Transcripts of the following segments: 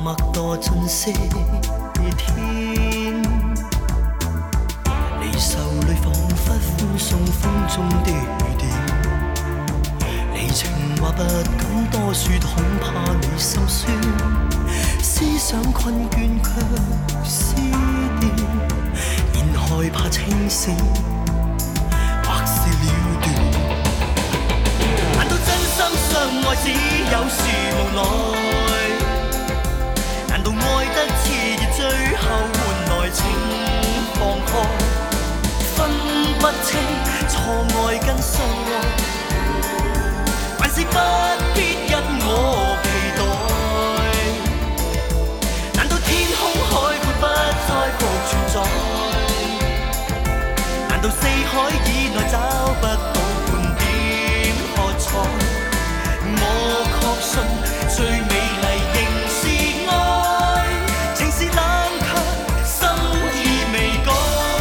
默墮進些天，離愁裏彷彿歡送風中的雨點。離情話不敢多說，恐怕你心酸。思想困倦卻思念，現害怕清醒，或是了斷。難道真心相愛只有時無奈？難道愛得熾熱最後換來情放開？分不清錯愛跟相愛，還是不必因我期待？難道天空海闊不再復存在？難道四海以內找不到半點喝彩？我確信最美麗仍是愛，情是冷卻，心意未改。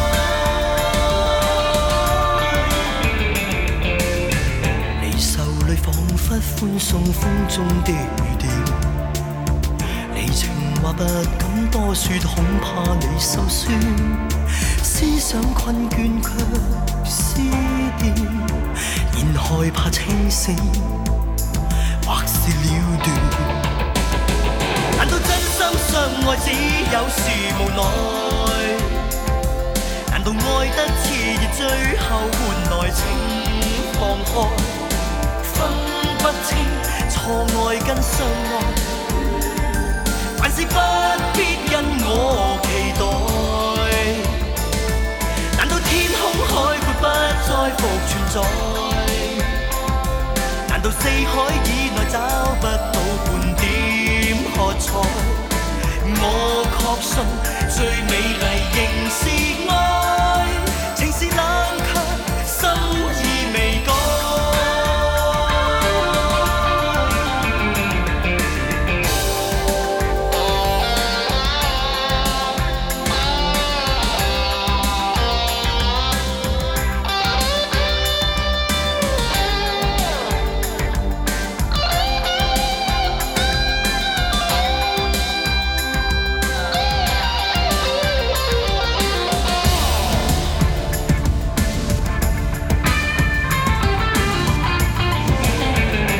離愁裏彷彿歡送風中的雨點，離情話不敢多說，恐怕你心酸。思想困倦卻思念，現害怕清醒，或是了斷。難道真心相愛只有時無奈？難道愛得熾熱最後換來情放開？分不清錯愛跟相愛，還是不必因我期待？難道天空海闊不再復存在？難道四海以內找不到半點喝彩？我確信最美麗仍是愛，情是冷卻，心意未改。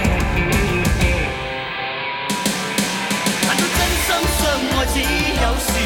只有時